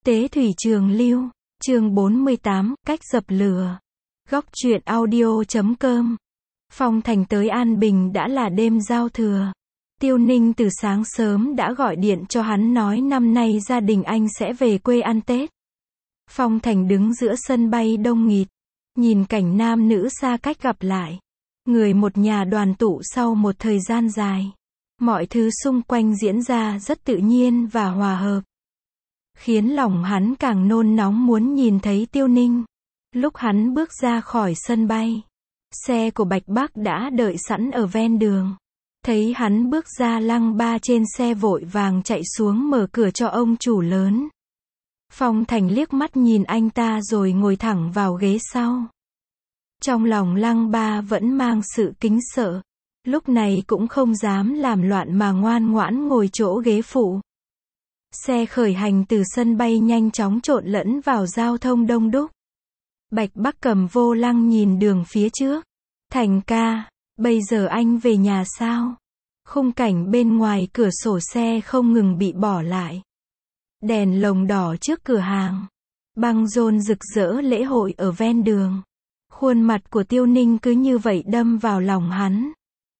Tế thủy trường lưu, chương 48, cách dập lửa. Góc truyện audio.com. Phong Thành tới An Bình đã là đêm giao thừa. Tiêu Ninh từ sáng sớm đã gọi điện cho hắn nói năm nay gia đình anh sẽ về quê ăn Tết. Phong Thành đứng giữa sân bay đông nghịt, nhìn cảnh nam nữ xa cách gặp lại. Người một nhà đoàn tụ sau một thời gian dài. Mọi thứ xung quanh diễn ra rất tự nhiên và hòa hợp, khiến lòng hắn càng nôn nóng muốn nhìn thấy Tiêu Ninh. Lúc hắn bước ra khỏi sân bay, xe của Bạch Bắc đã đợi sẵn ở ven đường. Thấy hắn bước ra, Lăng Ba trên xe vội vàng chạy xuống mở cửa cho ông chủ lớn. Phong Thành liếc mắt nhìn anh ta rồi ngồi thẳng vào ghế sau. Trong lòng Lăng Ba vẫn mang sự kính sợ, lúc này cũng không dám làm loạn mà ngoan ngoãn ngồi chỗ ghế phụ. Xe khởi hành từ sân bay nhanh chóng trộn lẫn vào giao thông đông đúc. Bạch Bắc cầm vô lăng nhìn đường phía trước. Thành ca, bây giờ anh về nhà sao? Khung cảnh bên ngoài cửa sổ xe không ngừng bị bỏ lại. Đèn lồng đỏ trước cửa hàng, băng rôn rực rỡ lễ hội ở ven đường. Khuôn mặt của Tiêu Ninh cứ như vậy đâm vào lòng hắn.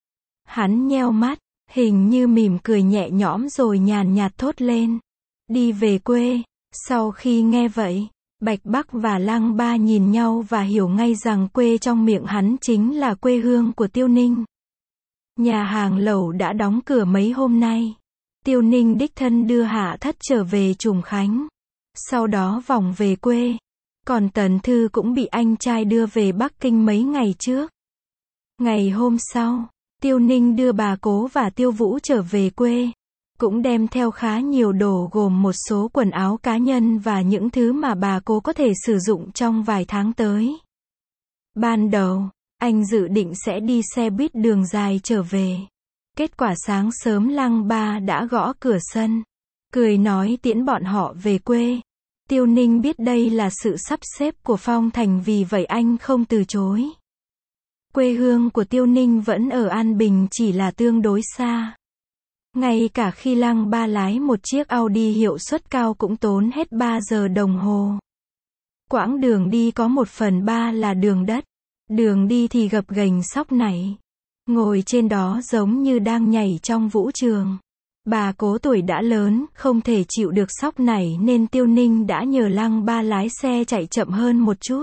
Hắn nheo mắt, hình như mỉm cười nhẹ nhõm rồi nhàn nhạt thốt lên. Đi về quê. Sau khi nghe vậy, Bạch Bắc và Lăng Ba nhìn nhau và hiểu ngay rằng quê trong miệng hắn chính là quê hương của Tiêu Ninh. Nhà hàng lẩu đã đóng cửa mấy hôm nay. Tiêu Ninh đích thân đưa Hạ Thất trở về Trùng Khánh, sau đó vòng về quê. Còn Tần Thư cũng bị anh trai đưa về Bắc Kinh mấy ngày trước. Ngày hôm sau, Tiêu Ninh đưa bà Cố và Tiêu Vũ trở về quê. Cũng đem theo khá nhiều đồ gồm một số quần áo cá nhân và những thứ mà bà Cố có thể sử dụng trong vài tháng tới. Ban đầu, anh dự định sẽ đi xe buýt đường dài trở về. Kết quả sáng sớm Lăng Ba đã gõ cửa sân, cười nói tiễn bọn họ về quê. Tiêu Ninh biết đây là sự sắp xếp của Phong Thành, vì vậy anh không từ chối. Quê hương của Tiêu Ninh vẫn ở An Bình, chỉ là tương đối xa. Ngay cả khi Lăng Ba lái một chiếc Audi hiệu suất cao cũng tốn hết 3 giờ đồng hồ. Quãng đường đi có 1/3 là đường đất. Đường đi thì gập ghềnh sóc nảy. Ngồi trên đó giống như đang nhảy trong vũ trường. Bà Cố tuổi đã lớn, không thể chịu được sóc nảy nên Tiêu Ninh đã nhờ Lăng Ba lái xe chạy chậm hơn một chút.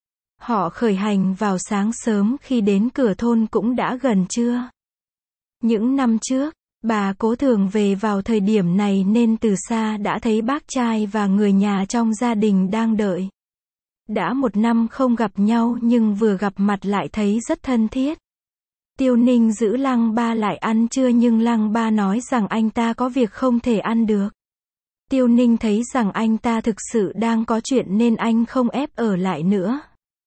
Họ khởi hành vào sáng sớm, khi đến cửa thôn cũng đã gần trưa. Những năm trước, bà Cố thường về vào thời điểm này nên từ xa đã thấy bác trai và người nhà trong gia đình đang đợi. Đã 1 năm không gặp nhau nhưng vừa gặp mặt lại thấy rất thân thiết. Tiêu Ninh giữ Lăng Ba lại ăn trưa nhưng Lăng Ba nói rằng anh ta có việc không thể ăn được. Tiêu Ninh thấy rằng anh ta thực sự đang có chuyện nên anh không ép ở lại nữa.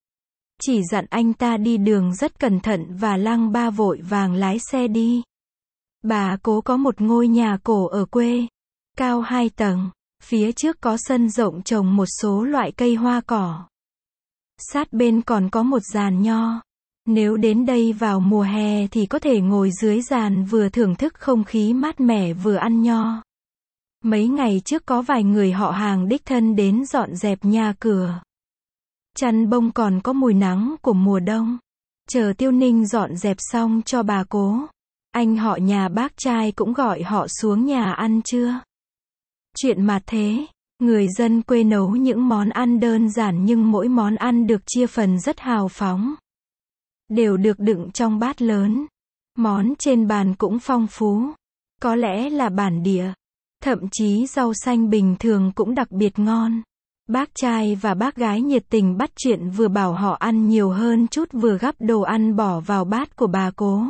Chỉ dặn anh ta đi đường rất cẩn thận và Lăng Ba vội vàng lái xe đi. Bà Cố có một ngôi nhà cổ ở quê, cao 2 tầng, phía trước có sân rộng trồng một số loại cây hoa cỏ. Sát bên còn có một giàn nho. Nếu đến đây vào mùa hè thì có thể ngồi dưới giàn vừa thưởng thức không khí mát mẻ vừa ăn nho. Mấy ngày trước có vài người họ hàng đích thân đến dọn dẹp nhà cửa. Chăn bông còn có mùi nắng của mùa đông. Chờ Tiêu Ninh dọn dẹp xong cho bà Cố, anh họ nhà bác trai cũng gọi họ xuống nhà ăn trưa. Chuyện mà thế, người dân quê nấu những món ăn đơn giản nhưng mỗi món ăn được chia phần rất hào phóng. Đều được đựng trong bát lớn. Món trên bàn cũng phong phú. Có lẽ là bản địa. Thậm chí rau xanh bình thường cũng đặc biệt ngon. Bác trai và bác gái nhiệt tình bắt chuyện, vừa bảo họ ăn nhiều hơn chút vừa gắp đồ ăn bỏ vào bát của bà Cố.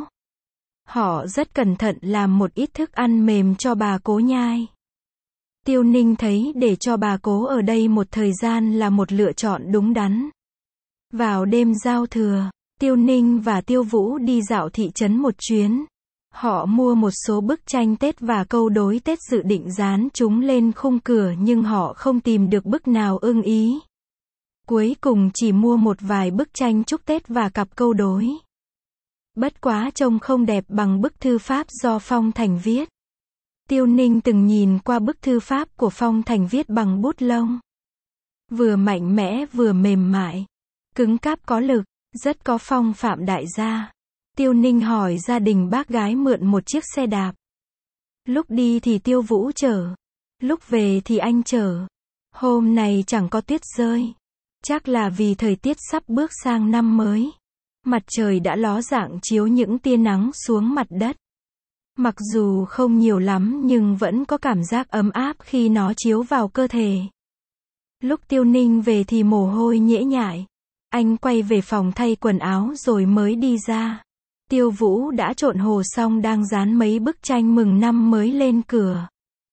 Họ rất cẩn thận làm một ít thức ăn mềm cho bà Cố nhai. Tiêu Ninh thấy để cho bà Cố ở đây một thời gian là một lựa chọn đúng đắn. Vào đêm giao thừa, Tiêu Ninh và Tiêu Vũ đi dạo thị trấn một chuyến. Họ mua một số bức tranh Tết và câu đối Tết dự định dán chúng lên khung cửa nhưng họ không tìm được bức nào ưng ý. Cuối cùng chỉ mua một vài bức tranh chúc Tết và cặp câu đối. Bất quá trông không đẹp bằng bức thư pháp do Phong Thành viết. Tiêu Ninh từng nhìn qua bức thư pháp của Phong Thành viết bằng bút lông. Vừa mạnh mẽ vừa mềm mại. Cứng cáp có lực, rất có phong phạm đại gia. Tiêu Ninh hỏi gia đình bác gái mượn một chiếc xe đạp. Lúc đi thì Tiêu Vũ chở. Lúc về thì anh chở. Hôm này chẳng có tuyết rơi. Chắc là vì thời tiết sắp bước sang năm mới. Mặt trời đã ló dạng chiếu những tia nắng xuống mặt đất. Mặc dù không nhiều lắm nhưng vẫn có cảm giác ấm áp khi nó chiếu vào cơ thể. Lúc Tiêu Ninh về thì mồ hôi nhễ nhại. Anh quay về phòng thay quần áo rồi mới đi ra. Tiêu Vũ đã trộn hồ xong đang dán mấy bức tranh mừng năm mới lên cửa.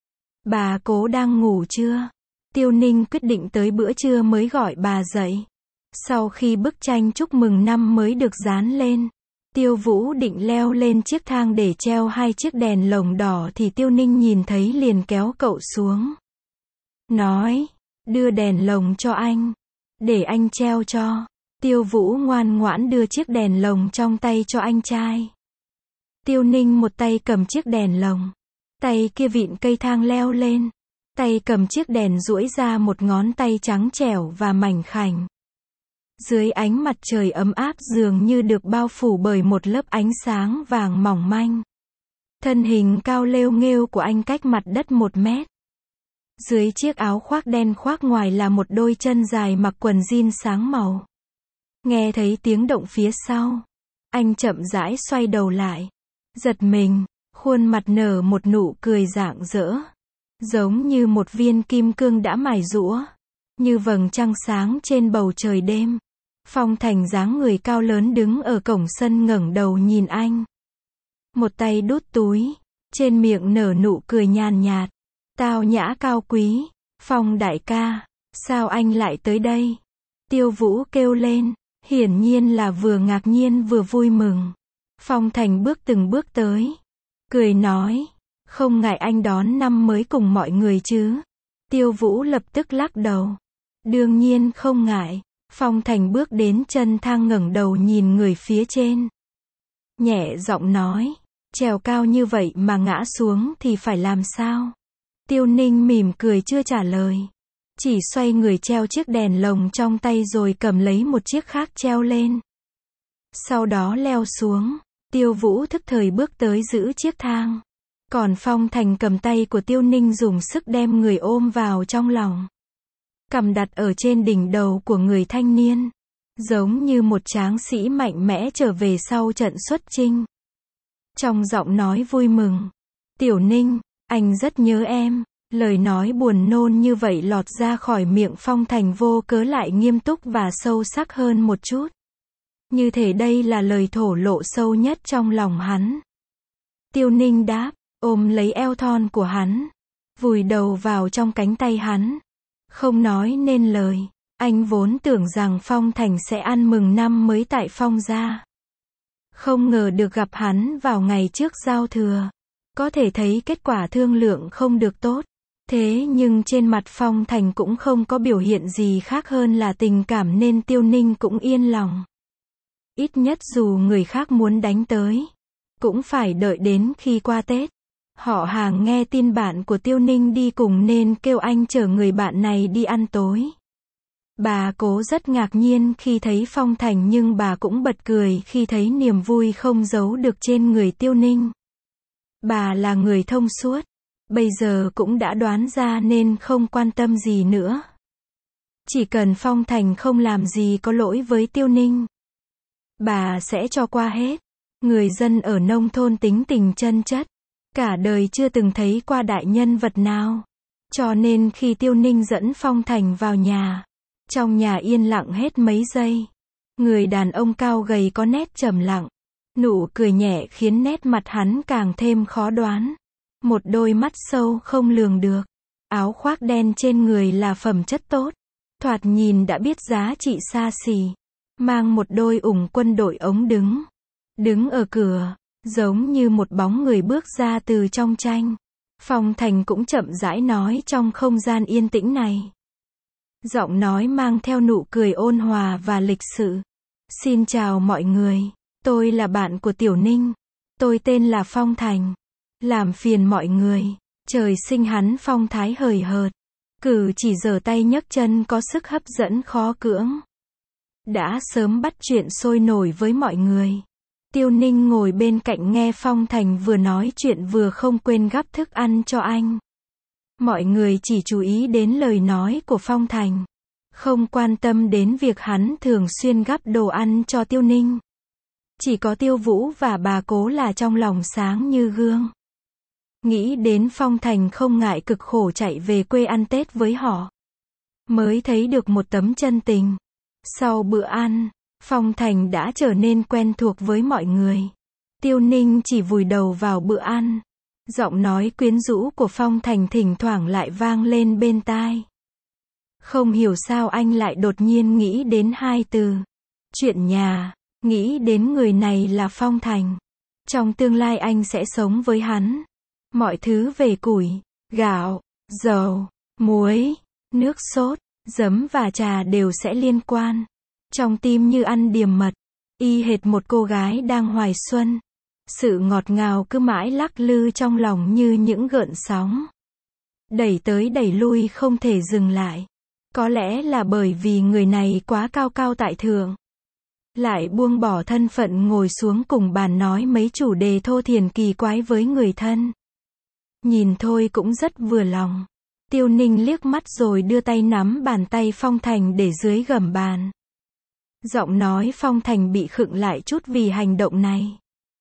Bà Cố đang ngủ chưa? Tiêu Ninh quyết định tới bữa trưa mới gọi bà dậy. Sau khi bức tranh chúc mừng năm mới được dán lên, Tiêu Vũ định leo lên chiếc thang để treo 2 chiếc đèn lồng đỏ thì Tiêu Ninh nhìn thấy liền kéo cậu xuống. Nói, đưa đèn lồng cho anh. Để anh treo cho. Tiêu Vũ ngoan ngoãn đưa chiếc đèn lồng trong tay cho anh trai. Tiêu Ninh một tay cầm chiếc đèn lồng. Tay kia vịn cây thang leo lên. Tay cầm chiếc đèn duỗi ra một ngón tay trắng trẻo và mảnh khảnh. Dưới ánh mặt trời ấm áp dường như được bao phủ bởi một lớp ánh sáng vàng mỏng manh. Thân hình cao lêu nghêu của anh cách mặt đất 1 mét. Dưới chiếc áo khoác đen khoác ngoài là một đôi chân dài mặc quần jean sáng màu. Nghe thấy tiếng động phía sau, anh chậm rãi xoay đầu lại. Giật mình, khuôn mặt nở một nụ cười rạng rỡ. Giống như một viên kim cương đã mài giũa. Như vầng trăng sáng trên bầu trời đêm. Phong Thành dáng người cao lớn đứng ở cổng sân ngẩng đầu nhìn anh. Một tay đút túi, trên miệng nở nụ cười nhàn nhạt. Tao nhã cao quý. Phong đại ca, sao anh lại tới đây? Tiêu Vũ kêu lên, hiển nhiên là vừa ngạc nhiên vừa vui mừng. Phong Thành bước từng bước tới, cười nói, không ngại anh đón năm mới cùng mọi người chứ? Tiêu Vũ lập tức lắc đầu. Đương nhiên không ngại. Phong Thành bước đến chân thang ngẩng đầu nhìn người phía trên. Nhẹ giọng nói, trèo cao như vậy mà ngã xuống thì phải làm sao? Tiêu Ninh mỉm cười chưa trả lời. Chỉ xoay người treo chiếc đèn lồng trong tay rồi cầm lấy một chiếc khác treo lên. Sau đó leo xuống. Tiêu Vũ thức thời bước tới giữ chiếc thang. Còn Phong Thành cầm tay của Tiêu Ninh dùng sức đem người ôm vào trong lòng. Cầm đặt ở trên đỉnh đầu của người thanh niên. Giống như một tráng sĩ mạnh mẽ trở về sau trận xuất chinh. Trong giọng nói vui mừng. Tiểu Ninh, anh rất nhớ em. Lời nói buồn nôn như vậy lọt ra khỏi miệng Phong Thành vô cớ lại nghiêm túc và sâu sắc hơn một chút. Như thể đây là lời thổ lộ sâu nhất trong lòng hắn. Tiêu Ninh đáp, ôm lấy eo thon của hắn. Vùi đầu vào trong cánh tay hắn. Không nói nên lời. Anh vốn tưởng rằng Phong Thành sẽ ăn mừng năm mới tại Phong gia. Không ngờ được gặp hắn vào ngày trước giao thừa. Có thể thấy kết quả thương lượng không được tốt. Thế nhưng trên mặt Phong Thành cũng không có biểu hiện gì khác hơn là tình cảm nên Tiêu Ninh cũng yên lòng. Ít nhất dù người khác muốn đánh tới, cũng phải đợi đến khi qua Tết. Họ hàng nghe tin bạn của Tiêu Ninh đi cùng nên kêu anh chở người bạn này đi ăn tối. Bà Cố rất ngạc nhiên khi thấy Phong Thành nhưng bà cũng bật cười khi thấy niềm vui không giấu được trên người Tiêu Ninh. Bà là người thông suốt, bây giờ cũng đã đoán ra nên không quan tâm gì nữa. Chỉ cần Phong Thành không làm gì có lỗi với Tiêu Ninh, bà sẽ cho qua hết. Người dân ở nông thôn tính tình chân chất, cả đời chưa từng thấy qua đại nhân vật nào. Cho nên khi Tiêu Ninh dẫn Phong Thành vào nhà, trong nhà yên lặng hết mấy giây. Người đàn ông cao gầy có nét trầm lặng. Nụ cười nhẹ khiến nét mặt hắn càng thêm khó đoán. Một đôi mắt sâu không lường được. Áo khoác đen trên người là phẩm chất tốt. Thoạt nhìn đã biết giá trị xa xỉ. Mang một đôi ủng quân đội ống đứng. Đứng ở cửa, giống như một bóng người bước ra từ trong tranh. Phong Thành cũng chậm rãi nói trong không gian yên tĩnh này. Giọng nói mang theo nụ cười ôn hòa và lịch sự. Xin chào mọi người. Tôi là bạn của Tiểu Ninh. Tôi tên là Phong Thành. Làm phiền mọi người. Trời sinh hắn phong thái hời hợt, cử chỉ giở tay nhấc chân có sức hấp dẫn khó cưỡng. Đã sớm bắt chuyện sôi nổi với mọi người. Tiêu Ninh ngồi bên cạnh nghe Phong Thành vừa nói chuyện vừa không quên gắp thức ăn cho anh. Mọi người chỉ chú ý đến lời nói của Phong Thành, không quan tâm đến việc hắn thường xuyên gắp đồ ăn cho Tiêu Ninh. Chỉ có Tiêu Vũ và bà Cố là trong lòng sáng như gương. Nghĩ đến Phong Thành không ngại cực khổ chạy về quê ăn Tết với họ, mới thấy được một tấm chân tình. Sau bữa ăn, Phong Thành đã trở nên quen thuộc với mọi người. Tiêu Ninh chỉ vùi đầu vào bữa ăn. Giọng nói quyến rũ của Phong Thành thỉnh thoảng lại vang lên bên tai. Không hiểu sao anh lại đột nhiên nghĩ đến hai từ. Chuyện nhà, nghĩ đến người này là Phong Thành. Trong tương lai anh sẽ sống với hắn. Mọi thứ về củi, gạo, dầu, muối, nước sốt, giấm và trà đều sẽ liên quan. Trong tim như ăn điềm mật, y hệt một cô gái đang hoài xuân. Sự ngọt ngào cứ mãi lắc lư trong lòng như những gợn sóng. Đẩy tới đẩy lui không thể dừng lại. Có lẽ là bởi vì người này quá cao cao tại thượng. Lại buông bỏ thân phận ngồi xuống cùng bàn nói mấy chủ đề thô thiển kỳ quái với người thân. Nhìn thôi cũng rất vừa lòng. Tiêu Ninh liếc mắt rồi đưa tay nắm bàn tay Phong Thành để dưới gầm bàn. Giọng nói Phong Thành bị khựng lại chút vì hành động này.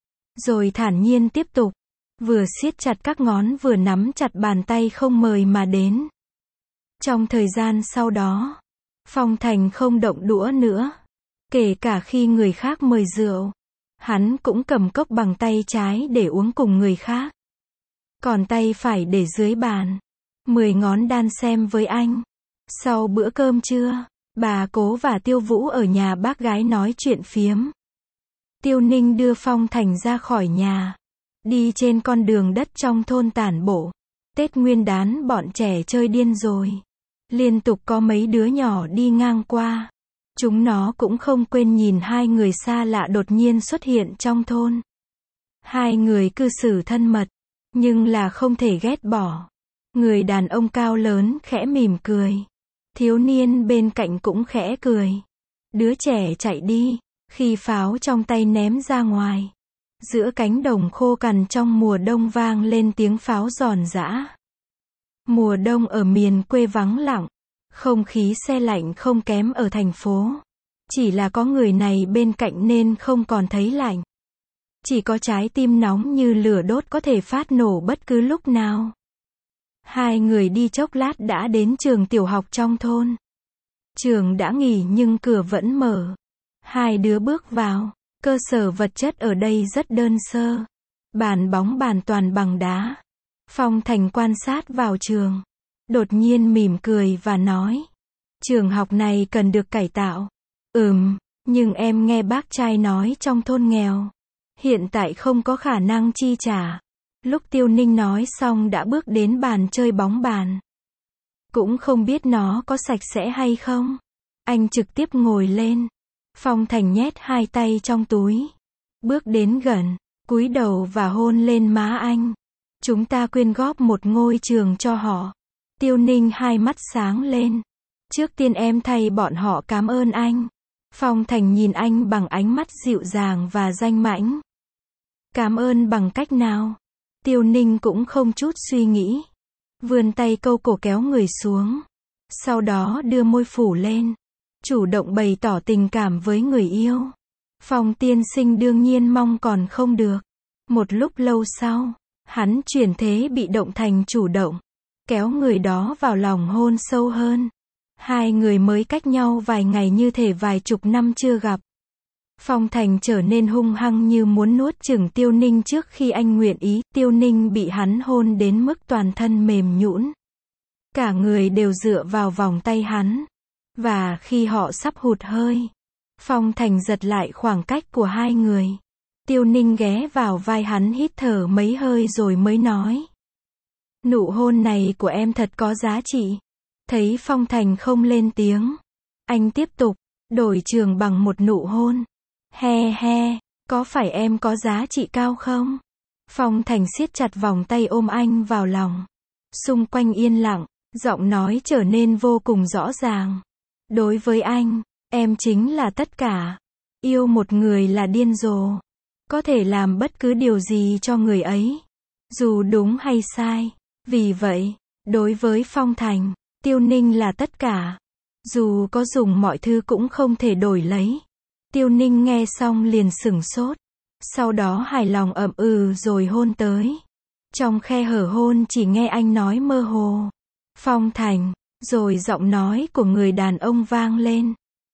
Rồi thản nhiên tiếp tục. Vừa siết chặt các ngón vừa nắm chặt bàn tay không mời mà đến. Trong thời gian sau đó, Phong Thành không động đũa nữa. Kể cả khi người khác mời rượu, hắn cũng cầm cốc bằng tay trái để uống cùng người khác. Còn tay phải để dưới bàn. 10 ngón đan xem với anh. Sau bữa cơm trưa, bà Cố và Tiêu Vũ ở nhà bác gái nói chuyện phiếm. Tiêu Ninh đưa Phong Thành ra khỏi nhà. Đi trên con đường đất trong thôn tản bộ. Tết Nguyên Đán bọn trẻ chơi điên rồi. Liên tục có mấy đứa nhỏ đi ngang qua. Chúng nó cũng không quên nhìn hai người xa lạ đột nhiên xuất hiện trong thôn. Hai người cư xử thân mật, nhưng là không thể ghét bỏ. Người đàn ông cao lớn khẽ mỉm cười. Thiếu niên bên cạnh cũng khẽ cười. Đứa trẻ chạy đi, khi pháo trong tay ném ra ngoài. Giữa cánh đồng khô cằn trong mùa đông vang lên tiếng pháo giòn giã. Mùa đông ở miền quê vắng lặng. Không khí se lạnh không kém ở thành phố. Chỉ là có người này bên cạnh nên không còn thấy lạnh. Chỉ có trái tim nóng như lửa đốt có thể phát nổ bất cứ lúc nào. Hai người đi chốc lát đã đến trường tiểu học trong thôn. Trường đã nghỉ nhưng cửa vẫn mở. Hai đứa bước vào. Cơ sở vật chất ở đây rất đơn sơ. Bàn bóng bàn toàn bằng đá. Phong Thành quan sát vào trường. Đột nhiên mỉm cười và nói. Trường học này cần được cải tạo. Nhưng em nghe bác trai nói trong thôn nghèo. Hiện tại không có khả năng chi trả. Lúc Tiêu Ninh nói xong đã bước đến bàn chơi bóng bàn. Cũng không biết nó có sạch sẽ hay không. Anh trực tiếp ngồi lên. Phong Thành nhét hai tay trong túi. Bước đến gần, cúi đầu và hôn lên má anh. Chúng ta quyên góp một ngôi trường cho họ. Tiêu Ninh hai mắt sáng lên. Trước tiên em thay bọn họ cảm ơn anh. Phong Thành nhìn anh bằng ánh mắt dịu dàng và danh mãnh. Cảm ơn bằng cách nào? Tiêu Ninh cũng không chút suy nghĩ. Vươn tay câu cổ kéo người xuống. Sau đó đưa môi phủ lên. Chủ động bày tỏ tình cảm với người yêu. Phong tiên sinh đương nhiên mong còn không được. Một lúc lâu sau, hắn chuyển thế bị động thành chủ động. Kéo người đó vào lòng hôn sâu hơn. Hai người mới cách nhau vài ngày như thể vài chục năm chưa gặp. Phong Thành trở nên hung hăng như muốn nuốt chửng Tiêu Ninh trước khi anh nguyện ý. Tiêu Ninh bị hắn hôn đến mức toàn thân mềm nhũn. Cả người đều dựa vào vòng tay hắn. Và khi họ sắp hụt hơi, Phong Thành giật lại khoảng cách của hai người. Tiêu Ninh ghé vào vai hắn hít thở mấy hơi rồi mới nói. Nụ hôn này của em thật có giá trị. Thấy Phong Thành không lên tiếng, anh tiếp tục, đổi trường bằng một nụ hôn. He he, có phải em có giá trị cao không? Phong Thành siết chặt vòng tay ôm anh vào lòng. Xung quanh yên lặng, giọng nói trở nên vô cùng rõ ràng. Đối với anh, em chính là tất cả. Yêu một người là điên rồ. Có thể làm bất cứ điều gì cho người ấy. Dù đúng hay sai. Vì vậy, đối với Phong Thành, Tiêu Ninh là tất cả. Dù có dùng mọi thứ cũng không thể đổi lấy. Tiêu Ninh nghe xong liền sửng sốt. Sau đó hài lòng ậm ừ rồi hôn tới. Trong khe hở hôn chỉ nghe anh nói mơ hồ. Phong Thành, rồi giọng nói của người đàn ông vang lên.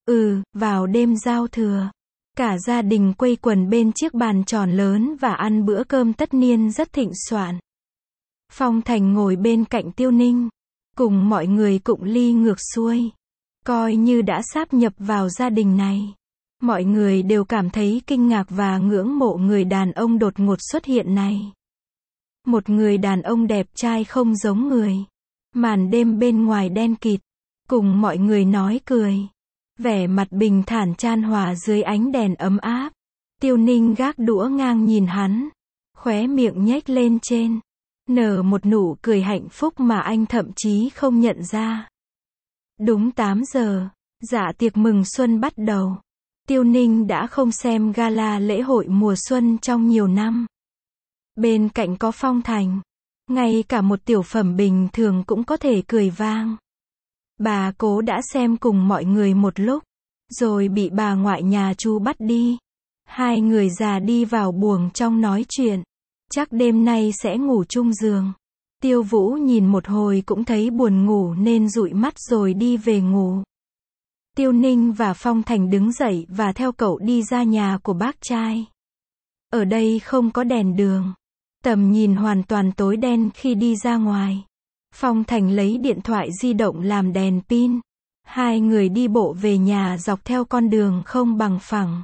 Vào đêm giao thừa. Cả gia đình quây quần bên chiếc bàn tròn lớn và ăn bữa cơm tất niên rất thịnh soạn. Phong Thành ngồi bên cạnh Tiêu Ninh. Cùng mọi người cụng ly ngược xuôi. Coi như đã sáp nhập vào gia đình này. Mọi người đều cảm thấy kinh ngạc và ngưỡng mộ người đàn ông đột ngột xuất hiện này. Một người đàn ông đẹp trai không giống người. Màn đêm bên ngoài đen kịt. Cùng mọi người nói cười. Vẻ mặt bình thản chan hòa dưới ánh đèn ấm áp. Tiêu Ninh gác đũa ngang nhìn hắn. Khóe miệng nhếch lên trên. Nở một nụ cười hạnh phúc mà anh thậm chí không nhận ra. Đúng 8 giờ, dạ tiệc mừng xuân bắt đầu. Tiêu Ninh đã không xem gala lễ hội mùa xuân trong nhiều năm. Bên cạnh có Phong Thành. Ngay cả một tiểu phẩm bình thường cũng có thể cười vang. Bà cố đã xem cùng mọi người một lúc. Rồi bị bà ngoại nhà Chu bắt đi. Hai người già đi vào buồng trong nói chuyện. Chắc đêm nay sẽ ngủ chung giường. Tiêu Vũ nhìn một hồi cũng thấy buồn ngủ nên dụi mắt rồi đi về ngủ. Tiêu Ninh và Phong Thành đứng dậy và theo cậu đi ra nhà của bác trai. Ở đây không có đèn đường. Tầm nhìn hoàn toàn tối đen khi đi ra ngoài. Phong Thành lấy điện thoại di động làm đèn pin. Hai người đi bộ về nhà dọc theo con đường không bằng phẳng.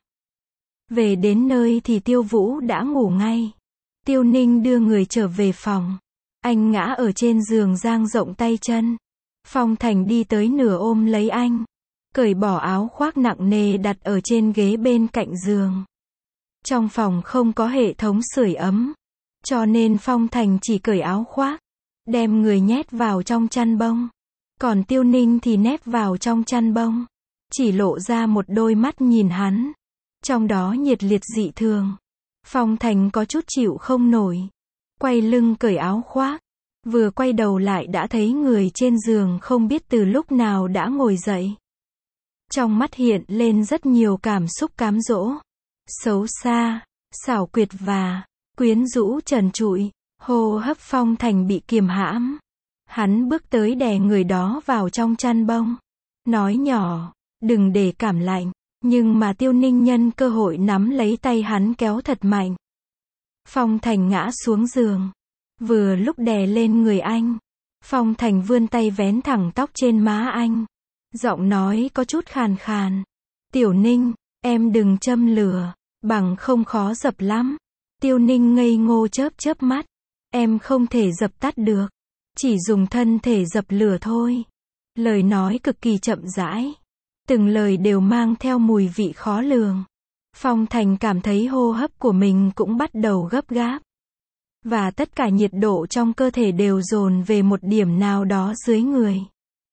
Về đến nơi thì Tiêu Vũ đã ngủ ngay. Tiêu Ninh đưa người trở về phòng. Anh ngã ở trên giường dang rộng tay chân. Phong Thành đi tới nửa ôm lấy anh. Cởi bỏ áo khoác nặng nề đặt ở trên ghế bên cạnh giường. Trong phòng không có hệ thống sưởi ấm. Cho nên Phong Thành chỉ cởi áo khoác. Đem người nhét vào trong chăn bông. Còn Tiêu Ninh thì nép vào trong chăn bông. Chỉ lộ ra một đôi mắt nhìn hắn. Trong đó nhiệt liệt dị thường. Phong Thành có chút chịu không nổi. Quay lưng cởi áo khoác. Vừa quay đầu lại đã thấy người trên giường không biết từ lúc nào đã ngồi dậy. Trong mắt hiện lên rất nhiều cảm xúc cám dỗ. Xấu xa, xảo quyệt và quyến rũ trần trụi. Hô hấp Phong Thành bị kiềm hãm. Hắn bước tới đè người đó vào trong chăn bông. Nói nhỏ, đừng để cảm lạnh. Nhưng mà Tiêu Ninh nhân cơ hội nắm lấy tay hắn kéo thật mạnh. Phong Thành ngã xuống giường. Vừa lúc đè lên người anh. Phong Thành vươn tay vén thẳng tóc trên má anh. Giọng nói có chút khàn khàn. Tiểu Ninh, em đừng châm lửa. Bằng không khó dập lắm. Tiêu Ninh ngây ngô chớp mắt. Em không thể dập tắt được. Chỉ dùng thân thể dập lửa thôi. Lời nói cực kỳ chậm rãi. Từng lời đều mang theo mùi vị khó lường. Phong Thành cảm thấy hô hấp của mình cũng bắt đầu gấp gáp. Và tất cả nhiệt độ trong cơ thể đều dồn về một điểm nào đó dưới người.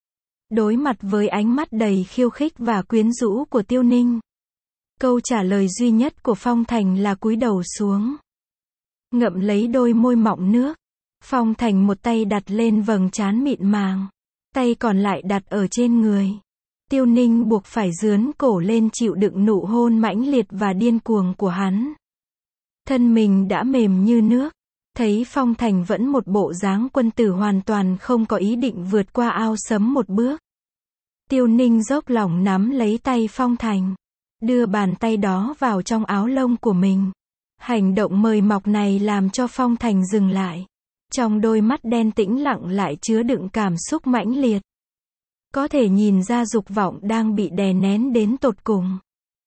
Đối mặt với ánh mắt đầy khiêu khích và quyến rũ của Tiêu Ninh. Câu trả lời duy nhất của Phong Thành là cúi đầu xuống. Ngậm lấy đôi môi mọng nước. Phong Thành một tay đặt lên vầng trán mịn màng. Tay còn lại đặt ở trên người. Tiêu Ninh buộc phải dướn cổ lên chịu đựng nụ hôn mãnh liệt và điên cuồng của hắn. Thân mình đã mềm như nước. Thấy Phong Thành vẫn một bộ dáng quân tử hoàn toàn không có ý định vượt qua ao sấm một bước. Tiêu Ninh dốc lòng nắm lấy tay Phong Thành. Đưa bàn tay đó vào trong áo lông của mình. Hành động mời mọc này làm cho Phong Thành dừng lại. Trong đôi mắt đen tĩnh lặng lại chứa đựng cảm xúc mãnh liệt. Có thể nhìn ra dục vọng đang bị đè nén đến tột cùng.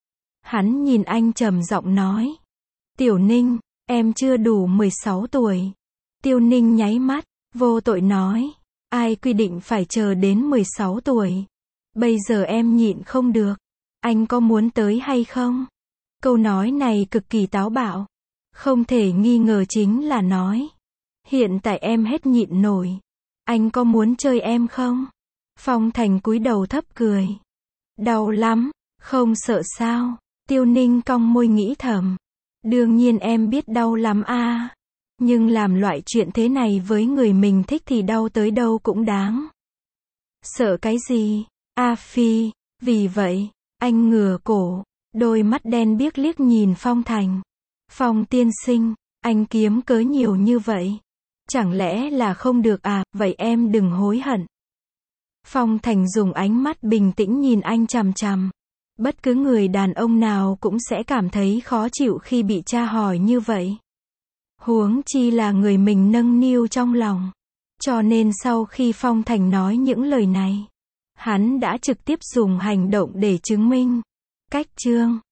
Hắn nhìn anh trầm giọng nói. Tiểu Ninh, em chưa đủ 16 tuổi. Tiêu Ninh nháy mắt, vô tội nói. Ai quy định phải chờ đến 16 tuổi. Bây giờ em nhịn không được. Anh có muốn tới hay không? Câu nói này cực kỳ táo bạo. Không thể nghi ngờ chính là nói. Hiện tại em hết nhịn nổi. Anh có muốn chơi em không? Phong Thành cúi đầu thấp cười. Đau lắm, không sợ sao? Tiêu Ninh cong môi nghĩ thầm. Đương nhiên em biết đau lắm a. Nhưng làm loại chuyện thế này với người mình thích thì đau tới đâu cũng đáng. Sợ cái gì? A Phi, vì vậy, anh ngửa cổ, đôi mắt đen biếc liếc nhìn Phong Thành. Phong tiên sinh, anh kiếm cớ nhiều như vậy. Chẳng lẽ là không được à, vậy em đừng hối hận. Phong Thành dùng ánh mắt bình tĩnh nhìn anh chằm chằm. Bất cứ người đàn ông nào cũng sẽ cảm thấy khó chịu khi bị tra hỏi như vậy. Huống chi là người mình nâng niu trong lòng. Cho nên sau khi Phong Thành nói những lời này, hắn đã trực tiếp dùng hành động để chứng minh. Cách chương